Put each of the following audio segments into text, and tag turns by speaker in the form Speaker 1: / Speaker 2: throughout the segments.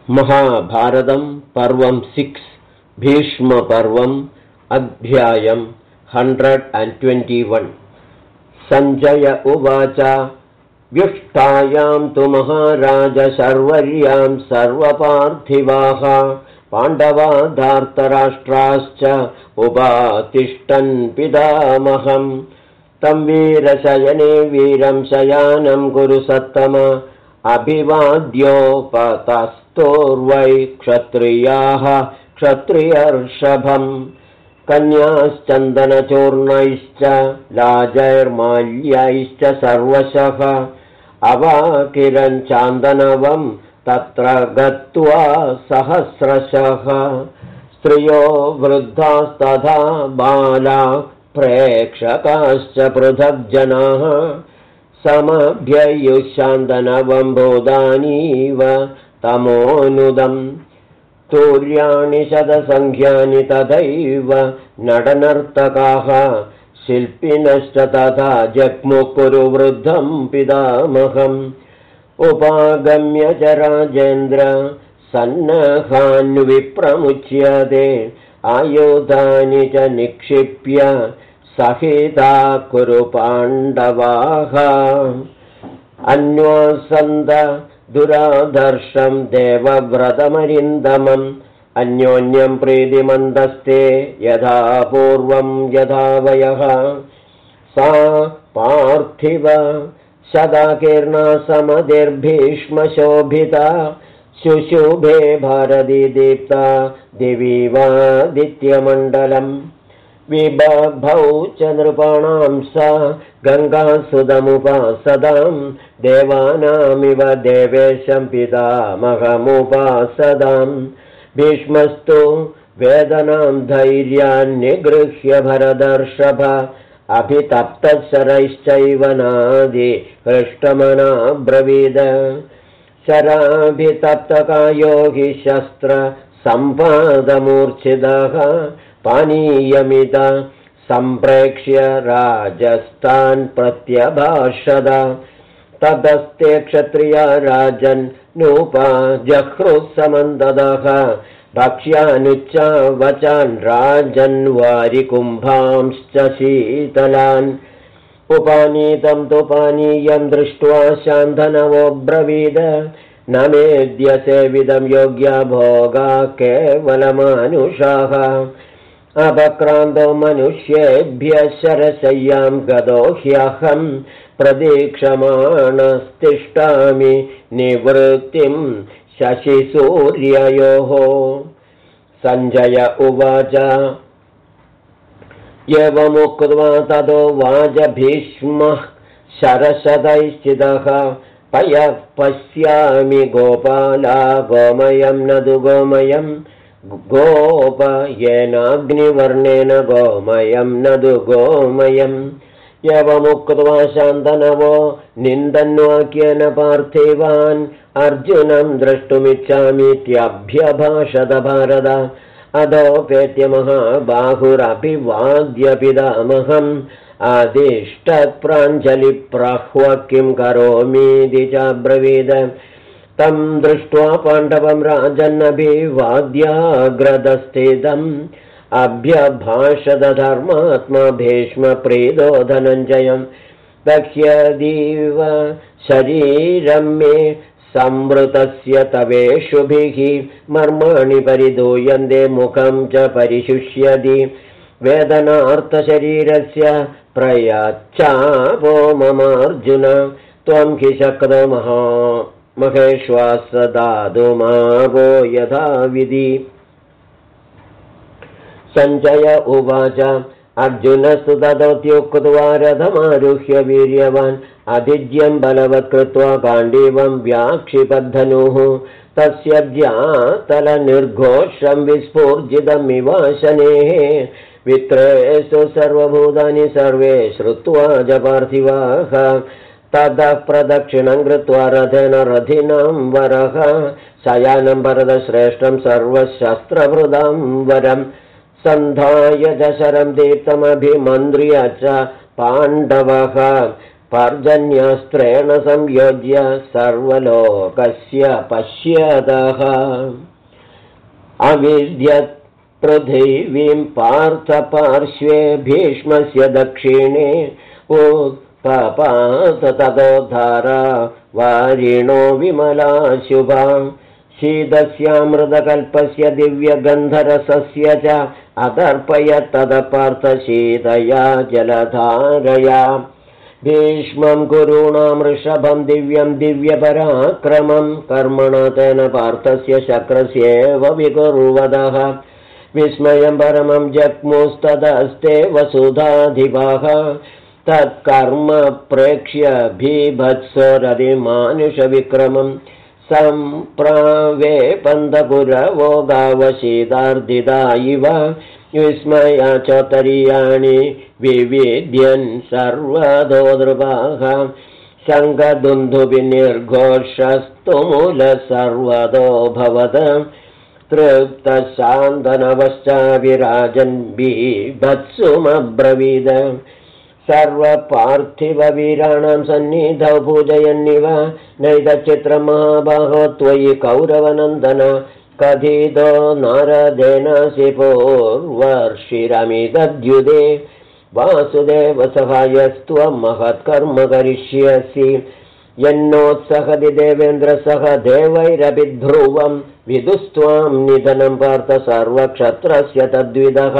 Speaker 1: महाभारतं पर्वं 6 भीष्मपर्वम् अध्यायं 121 सञ्जय उवाच व्युष्टायां तु महाराज शर्वर्यां सर्वपार्थिवाः पाण्डवा धार्तराष्ट्राश्च उपातिष्ठन् पितामहं तं वीरशयने वीरं शयानं कुरु सत्तम अभिवाद्योपतस्तोर्वै क्षत्रियाः क्षत्रियर्षभम् कन्याश्चन्दनचूर्णैश्च लाजैर्माल्यैश्च सर्वशः अवाकिरञ्चान्दनवं तत्र गत्वा सहस्रशः स्त्रियो वृद्धास्तथा बाला प्रेक्षकाश्च पृथग्जनाः समभ्ययुशान्दनवं बोधानीव तमोनुदम् तूर्याणि शतसङ्ख्यानि तथैव नटनर्तकाः शिल्पिनश्च तथा जग्मुकुरु वृद्धं पितामहम् उपागम्य च राजेन्द्र सन्नहान्विप्रमुच्यते आयुधानि च निक्षिप्य सहिता कुरु पाण्डवाः अन्वासन्त दुरादर्शं देवव्रतमरिन्दमम् अन्योन्यं प्रीतिमन्दस्ते यथा पूर्वं यथा वयः सा पार्थिव शदाकीर्णा समधिर्भीष्मशोभिता शुशुभे भारती दीप्ता दिवीवादित्यमण्डलम् विबभौ च नृपाणां सा गङ्गासुतमुपासदां देवानामिव देवेशं पितामहमुपासदां भीष्मस्तु वेदनां धैर्यान्निगृह्य भरदर्षभ अभितप्तशरैश्चैव नादि हृष्टमना ब्रवीद शराभितप्तकायो हि शस्त्र सम्पादमूर्च्छितः पानीयमित सम्प्रेक्ष्य राजस्थान् प्रत्यभाषद ततस्ते क्षत्रिया राजन् नूपजह्रुसमन्ददः भक्ष्यानुच्चावचान् राजन् वारिकुम्भांश्च शीतलान् उपानीतं तु पानीयं दृष्ट्वा शान्तनवोऽब्रवीद न मेद्यसेविदं योग्या भोगा केवलमानुषाः अपक्रान्तो मनुष्येभ्यः शरशय्यां गतो ह्यहं प्रतीक्षमाणस्तिष्ठामि निवृत्तिं शशिसूर्ययोः सञ्जय उवाच एवमुक्त्वा ततो वाच भीष्मः शरशतैश्चितः पयः पश्यामि गोपाला गोमयं न तु गोमयं गोप येनाग्निवर्णेन गोमयं न तु गोमयम् एवमुक्त्वा शान्तनवो निन्दन्वाक्येन पार्थिवान् अर्जुनं द्रष्टुमिच्छामीत्यभ्यभाषत भारत अधोपेत्य महाबाहुरभिवाद्य पितामहम् आदिष्टप्राञ्जलिप्रह्व किं करोमीति चाब्रवीद तं दृष्ट्वा पाण्डवं राजन्नभिवाद्याग्रदस्थितम् अभ्यभाषत धर्मात्मा भीष्मप्रीतो धनञ्जयं दह्यदीव शरीरं मे संवृतस्य तवेषुभिः मर्माणि परिदूयन्ते मुखं च परिशुष्यति वेदनार्तशरीरस्य प्रयच्छापो ममार्जुन त्वं हि शक्तो महेश्वास दातुमावो यथाविधि सञ्जय उवाच अर्जुनस्तु तदोत्युक्त्वा रथमारुह्य वीर्यवान् अधिज्यं बलवत्कृत्वा गाण्डीवं व्याक्षिपद्धनुः तस्य ज्यातलनिर्घोषं विस्फूर्जितमिवाशनेः वित्रेषु सर्वभूतानि सर्वे श्रुत्वा च पार्थिवाः ततः प्रदक्षिणं कृत्वा रथेन रथिनां वरः शयानं भरतश्रेष्ठं सर्वशस्त्रभृदां वरम् सन्धाय दशरं दीप्तमभिमन्त्र्य च पाण्डवः पर्जन्यास्त्रेण संयोज्य सर्वलोकस्य पश्यतः अविद्यत् पृथिवीं पार्थपार्श्वे भीष्मस्य दक्षिणे उत्पपात ततोद्धारा वारिणो विमला शुभा शीतस्यामृतकल्पस्य दिव्यगन्धरसस्य च अतर्पयत् तदपार्थशीतया जलधारया भीष्मं गुरूणां वृषभं दिव्यं दिव्यपराक्रमं कर्मणा तेन पार्थस्य शक्रस्येव विकुर्वतः विस्मयं परमं जग्मुस्तदस्ते वसुधाधिपाः तत्कर्म प्रेक्ष्य भीभत्सोरधिमानुषविक्रमं सम्प्रावेपन्दपुरवो गावशीदार्दिता इव विस्मया चोत्तरीयाणि विविध्यन् सर्वतो नृपाः शङ्खदुन्दुभिर्घोषस्तुमूलः सर्वतो भवत् तृप्तशान्तनवश्चाभिराजन् बीभत्सुमब्रवीद सर्वपार्थिववीराणां सन्निधौ पूजयन्निव नैतच्चित्रं महाबाहो त्वयि कौरवनन्दन कथितो नारदेनासि पूर्वर्षिरमिदद्युदे वासुदेव सहायस्त्वं महत्कर्म करिष्यसि यन्नोत्सहति देवेन्द्रसह देवैरपि ध्रुवं विदुस्त्वां निधनं पार्थ सर्वक्षत्रस्य तद्विदः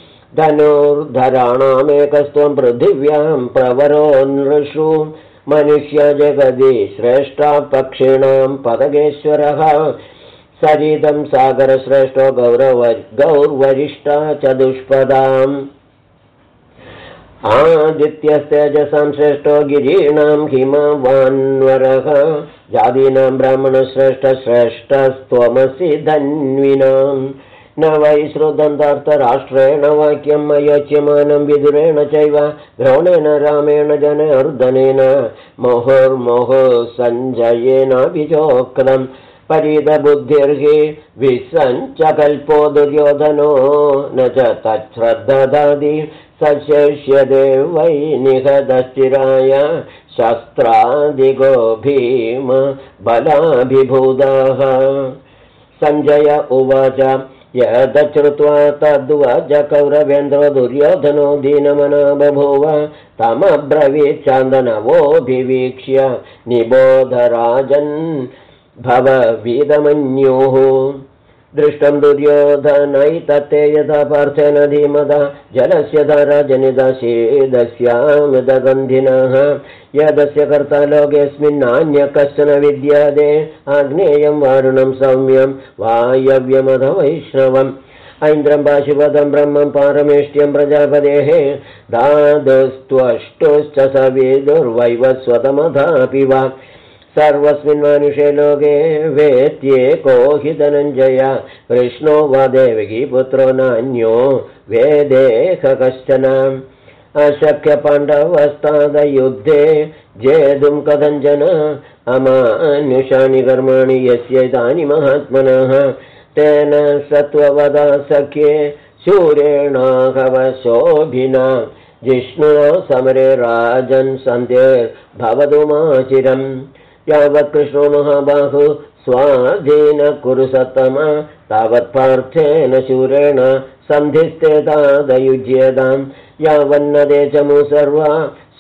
Speaker 1: धनुर्धराणामेकस्त्वं पृथिव्यां प्रवरो नृषु मनुष्य जगदि श्रेष्ठा पक्षिणां पदगेश्वरः सरितं सागरश्रेष्ठो गौर्वरिष्ठा चतुष्पदाम् आदित्यस्तेजसां श्रेष्ठो गिरीणां हिमवान्वरः जातीनां ब्राह्मणश्रेष्ठश्रेष्ठस्त्वमसि धन्विनां न वै श्रुतन्तार्थराष्ट्रेण वाक्यं मयोच्यमानं विदुरेण चैव द्रोणेन रामेण जनार्दनेन मुहुर्मुहुः सञ्जयेनाभिचोक्तम् परितबुद्धिर्हि विसञ्चकल्पो दुर्योधनो न च तच्छ्रद्धदादि सशेष्यते वै निहतश्चिराय शस्त्रादिगो भीम बलाभिभूताः सञ्जय उवाच यदश्रुत्वा तद्वच कौरवेन्द्रो दुर्योधनो दीनमना बभूव तमब्रवीत् चान्दनवोऽभिवीक्ष्य निबोधराजन् भववीदमन्युः दृष्टं दुर्योधनैतत्ते यथा पार्थेन धीमता जलस्य धारा जनितशीदस्यामृतगन्धिनः यदस्य कर्ता लोकेऽस्मिन्नान्य कश्चन विद्यादे आग्नेयं वारुणं सौम्यं वायव्यमथ वैष्णवम् ऐन्द्रं पाशुपदं ब्रह्मं पारमेष्ट्यं प्रजापतेः दादुस्त्वष्टुश्च सविदुर्वैवस्वतमथापि वा सर्वस्मिन् मानुषे लोके वेत्येको हि धनञ्जय कृष्णो वा देवकी पुत्रो नान्यो वेदेह कश्चन अशक्य पाण्डवस्तादयुद्धे जेतुं कथञ्चन अमानुषाणि कर्माणि यस्यैतानि महात्मनः तेन सत्त्ववदा सख्ये शूरेणाहवशोभिना जिष्णुना समरे राजन् सन्ध्यैर्भवतुमाचिरम् यावत् कृष्णो महाबाहु स्वाधीन कुरु सत्तम तावत् पार्थेन शूरेण सन्धिस्ते तादयुज्यताम् यावन्नदे चमु सर्वा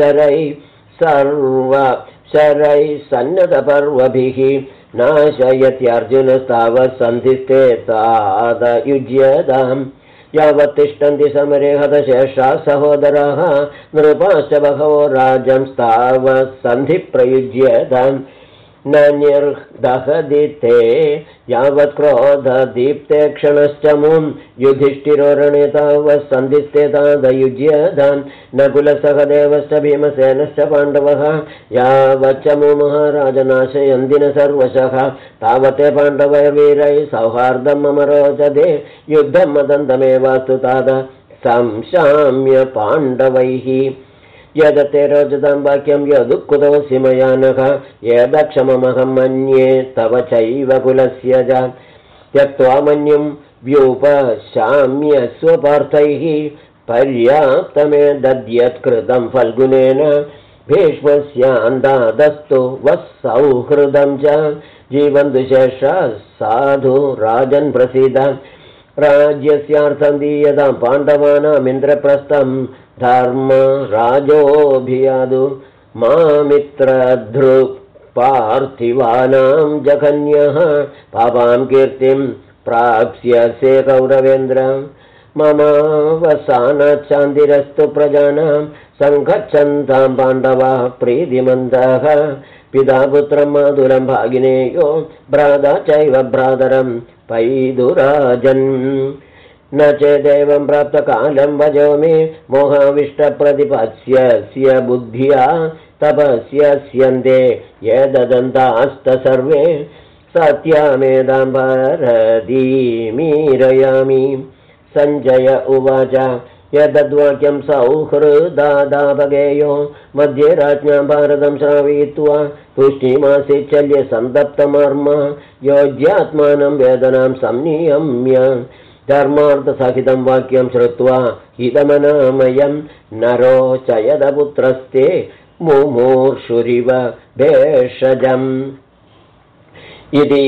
Speaker 1: शरैः सन्नतपर्वभिः नाशयत्यर्जुनस्तावत् सन्धिस्ते तादयुज्यताम् यावत् तिष्ठन्ति समरे हतशेषा सहोदराः नृपाश्च बहवो राजंस्तावत् सन्धिप्रयुज्यताम् न निर्दहति ते यावत् क्रोधदीप्ते क्षणश्च मुं युधिष्ठिरो रणे तावत् सन्धिस्ते तादयुज्यताम् नकुलसहदेवश्च भीमसेनश्च पाण्डवः यावच्च मु महाराजनाशयन्ति न सर्वशः तावते पाण्डवैर्वीरैः सौहार्दं मम रोचते युद्धं मदन्तमेवास्तु ताद संशाम्य पाण्डवैः यदते रोचतां वाक्यं यदुक्कुतोऽसि मया नघ यदक्षममहं मन्ये तव चैव कुलस्य च त्यक्त्वा मन्युं व्युपशाम्य स्वपार्थैः पर्याप्तमे दद्यत्कृतं फल्गुनेन भीष्मस्यान्दादस्तु वः सौहृदं च जीवन्तु शेषाः साधु राजन् प्रसीद राज्यस्यार्थं दीयतां पाण्डवानामिन्द्रप्रस्थं धर्मराजोऽभियादु मामित्रधृक् पार्थिवानां जघन्यः पापां कीर्तिं प्राप्स्यसे कौरवेन्द्र मम वसानाच्छान्तिरस्तु प्रजानां सङ्गच्छन्तां पाण्डवाः प्रीतिमन्तः पिता पुत्रं मातुलं भागिनेयो भ्राता चैव भ्रातरं पैदुराजन् न चेदेवं प्राप्तकालं भजोमि मोहाविष्टप्रतिपत्स्यस्य बुद्ध्या तपस्यस्यन्ते ये ददन्तास्त सर्वे सत्यामेदां भारतीमीरयामि सञ्जय उवाच यद्वाक्यं सौहृदादाभगेयो मध्ये राज्ञां भारतं श्रावयित्वा तुष्टिमासीच्चल्य सन्तप्तमर्म योज्यात्मानं वेदनां संनियम्य धर्मार्थसहितं वाक्यं श्रुत्वा हितमनामयं नरो चयदपुत्रस्ते मुमूर्षुरिव भेषजम् इति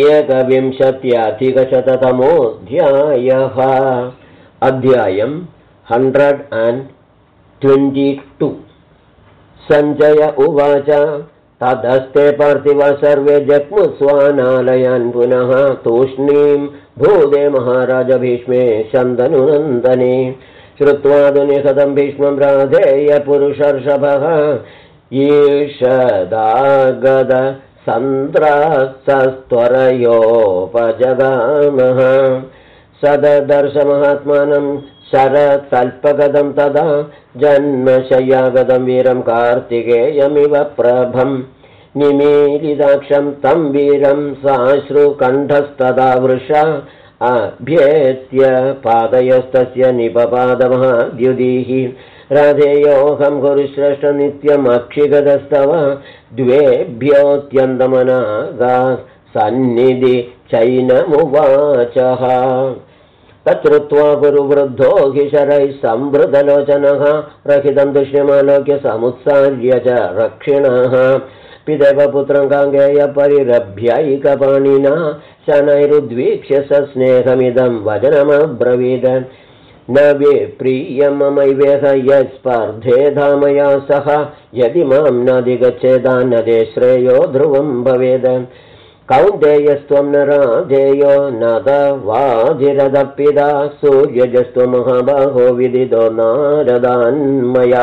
Speaker 1: एकविंशत्यधिकशततमोऽध्यायः अध्यायम् 122 सञ्जय उवाच तदस्ते पार्थिवा सर्वे जग्मुस्वानालयान् पुनः तूष्णीं भूदे महाराज भीष्मे शन्तनुनन्दने श्रुत्वा दुनिहतं भीष्मं राधेय पुरुषर्षभः ईषदागद सन्त्रासस्त्वरयोपजगामः सददर्शमहात्मानं शरत्कल्पगतं तदा जन्मशय्यागतं वीरं कार्तिकेयमिव प्रभं निमीलिताक्षं तं वीरं साश्रुकण्ठस्तदा वृषा अभ्येत्य पादयस्तस्य निपपादमहाद्युदिः राधेयोऽहं गुरुश्रेष्ठ नित्यमक्षिगतस्तव द्वेभ्योऽत्यन्तमनागा सन्निधि चैनमुवाचः तच्छ्रुत्वा गुरुवृद्धो हिशरैः संवृतलोचनः रहितं दुष्यमालोक्य समुत्सार्य च रक्षिणः पितेव पुत्रं गाङ्गेय परिरभ्यैकपाणिना शनैरुद्वीक्ष्य सस्नेहमिदं वचनमब्रवीद न विप्रियममैवेह यत्स्पर्धेधा मया सह यदि मां नाधिगच्छेदान्नदे श्रेयो ध्रुवं भवेद कौन्तेयस्त्वं न राधेयो नदवाधिरदपिता सूर्यजस्त्वं महाबाहो विदितो नारदान्मया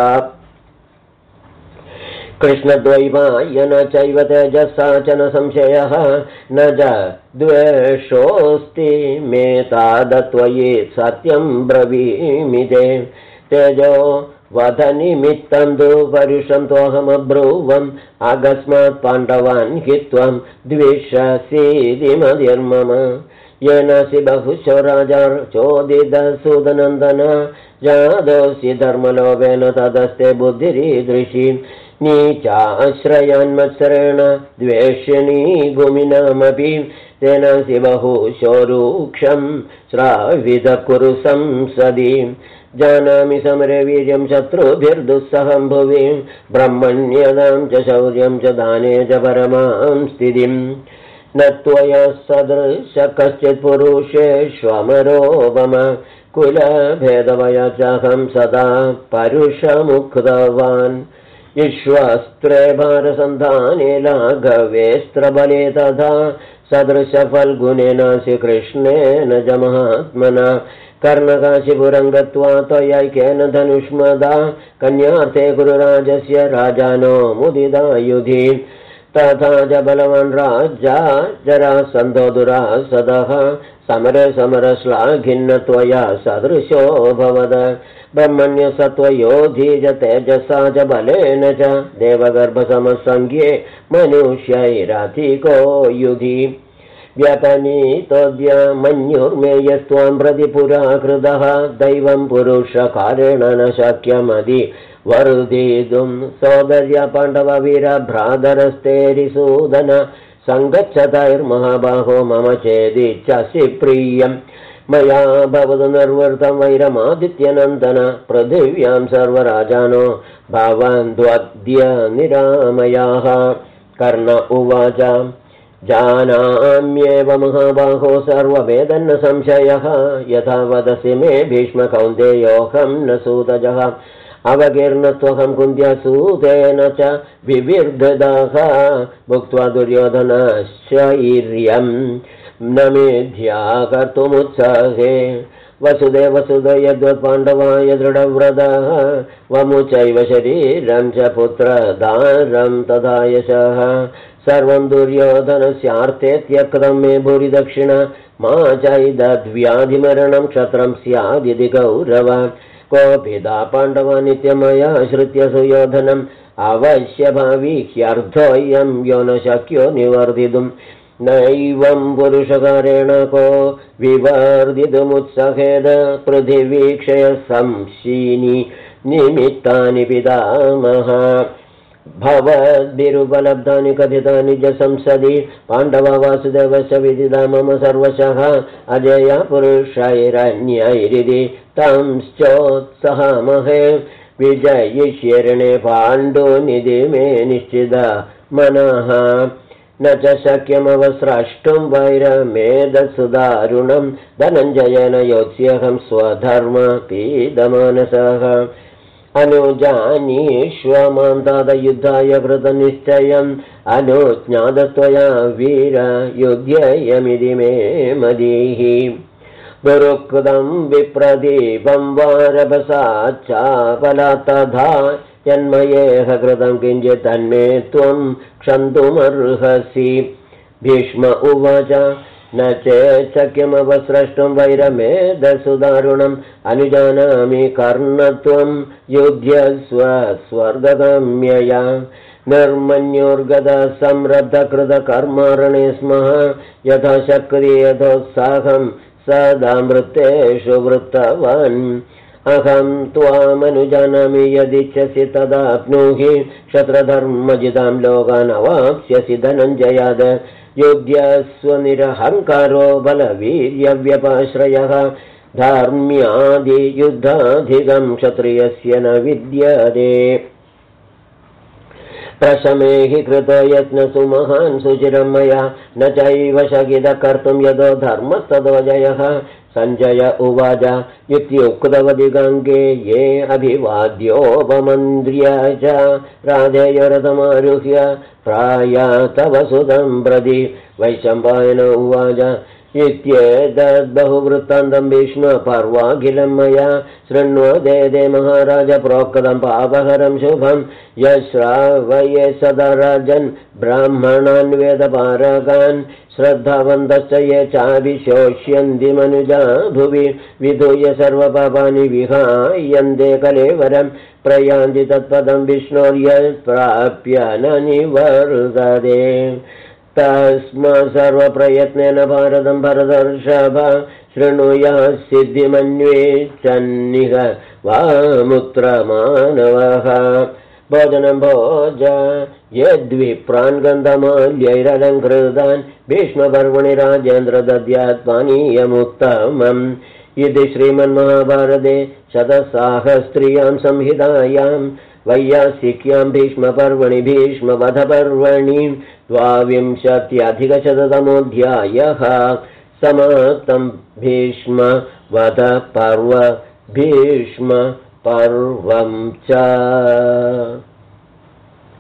Speaker 1: कृष्णद्वैपायन चैव तेजसा च न संशयः न च द्वेषोऽस्ति मे तादत्वयि सत्यं ब्रवीमि ते तेजो वधनिमित्तं तु परुषं तोऽहमब्रूवम् अकस्मात् पाण्डवान् हित्वं द्विषसीति मतिर्मम येनासि बहुशो राजा चोदितसूदनन्दन जातोऽसि धर्मलोभेन तदस्ते बुद्धिरीदृशी नीचाश्रयान्मत्सरेण द्वेष्यणी गुमिनामपि तेनासि बहुशो रूक्षं श्रावित कुरु संसदि जानामि समरे वीर्यं शत्रुभिर्दुस्सहं भुवि ब्रह्मण्यदां च शौर्यं च दाने च परमां स्थितिं न त्वया सदृश कश्चित् पुरुषेष्वमरो मम कुलभेदवया चाहं सदा परुषमुक्तवान् विश्वस्त्रे भारसन्धाने लाघवेस्त्रबले तथा सदृशफल्गुनेनासि कृष्णेन च महात्मना कर्णकाशिपुरं गत्वा त्वयैकेन धनुष्मदा कन्यार्थे गुरुराजस्य राजानो मुदिता युधि तथा च बलवान् राजा जरासन्धो दुरासदः समरे समरश्लाघिन्न त्वया सदृशो भवद ब्रह्मण्यसत्त्वयोधी च तेजसा च बलेन च देवगर्भसमसंज्ञे मनुष्यैरधिको युधि व्यतनीतोऽद्य मन्युर्मेयस्त्वां प्रति पुरा कृतः दैवं पुरुषकारेण न शक्यमदि वर्धितुं सोदर्य पाण्डववीर भ्रातरस्तेरिसूदन सङ्गच्छतैर्महाबाहो मम चेदिच्छसि प्रियं मया भवतु निर्वृतं वैरमादित्यनन्दन पृथिव्यां सर्वराजानो भवन्त्वद्य निरामयाः। कर्ण उवाच जानाम्येव महाबाहो सर्ववेदन्न संशयः यथा वदसि मे भीष्म कौन्तेयोऽहं न सूतजः अवकीर्णत्वहं कुन्त्यासूतेन च विविर्धदाः भुक्त्वा दुर्योधनश्चैर्यं न मेध्या कर्तुमुत्साहे वसुदेव यद्वत्पाण्डवाय दृढव्रतः वमुचैव शरीरं च पुत्रदारं तथा यशः सर्वं दुर्योधनस्यार्थे त्यक्तं मे भूरि दक्षिण मा चैदद्व्याधिमरणं क्षत्रं स्यादिति गौरव कोऽपिदा पाण्डवा नित्यमया श्रुत्य सुयोधनम् अवश्य भावी ह्यर्थोऽयं यो न शक्यो निवर्तितुं नैवं पुरुषकारेण को विवर्धितुमुत्सहेद पृथिवीक्षय संशीनि निमित्तानि पितामह भवद्भिरुपलब्धानि कथितानि च संसदि पाण्डवा वासुदेवस्य विदिता मम सर्वशः अजया पुरुषैरन्यैरिति तंश्चोत्सहमहे विजयिष्यरणे पाण्डुनिधि मे निश्चित मनः न च शक्यमवस्रष्टुं वैरमेधसुदारुणं धनञ्जयेन योत्स्यहं स्वधर्मपीडमानसः अनुजानीष्वमां तादयुद्धाय कृतनिश्चयम् अनुज्ञातत्वया वीर युध्ययमिति मे मदीः गुरुकृतं विप्रदीपं वारभसाच्चापलात्तथा यन्मयेह कृतं किञ्चित् तन्मे त्वं क्षन्तुमर्हसि। भीष्म उवाच न चेच्छक्यमवस्रष्टुं वैरमेधसुदारुणम् अनुजानामि कर्णत्वं युध्यस्व स्वर्गगम्यया निर्मन्योर्गतः संरब्धकृतकर्मारणे स्मः यथा शक्ति यथोत्साहं सदा मृत्तेषु वृत्तवान् अहं त्वामनुजानामि यदिच्छसि तदाप्नुहि क्षत्रधर्मजितां लोकान् अवाप्स्यसि धनञ्जयाद युध्यस्व निरहङ्कारो बलवीर्यव्यपाश्रयः धार्म्यादियुद्धाधिकं क्षत्रियस्य न विद्यते प्रशमे हि कृतो यत्नसु महान् सुचिरं मया न चैव शकितः कर्तुं यतो धर्मस्ततो जयः। सञ्जय उवाच इत्युक्तवति गङ्गे ये अभिवाद्योपमन्त्र्य च राधेयरथमारुह्य प्रायातव सुतं प्रति वैशम्पायन उवाच इत्येतद्बहुवृत्तान्तं भीष्मपर्वाखिलं मया शृण्वते महाराज प्रोक्तं पापहरं शुभं यश्रावये सदा राजन् ब्राह्मणान् वेदपारकान् श्रद्धावन्तश्च ये चाभिशोष्यन्ति मनुजा भुवि विधूय सर्वपापानि विहायन्ते कलेवरं प्रयान्ति तत्पदं विष्णोर्यत्प्राप्य न निवर्तते तस्मात् सर्वप्रयत्नेन भारतं भरतर्षभ शृणुया सिद्धिमन्वेच्छन्निह वामुत्र मानवः भोजनं भोज यद्विप्रान् गन्धमाल्यैरलङ्कृतान् भीष्मपर्वणि राजेन्द्र दद्यात् पानीयमुत्तमम् इति श्रीमन्महाभारते शतसाहस्र्यां संहितायां वैयासिक्यां भीष्मपर्वणि भीष्मवधपर्वणि 22अधिकशततमोऽध्यायः समाप्तं। भीष्मवधपर्व भीष्मपर्वं च।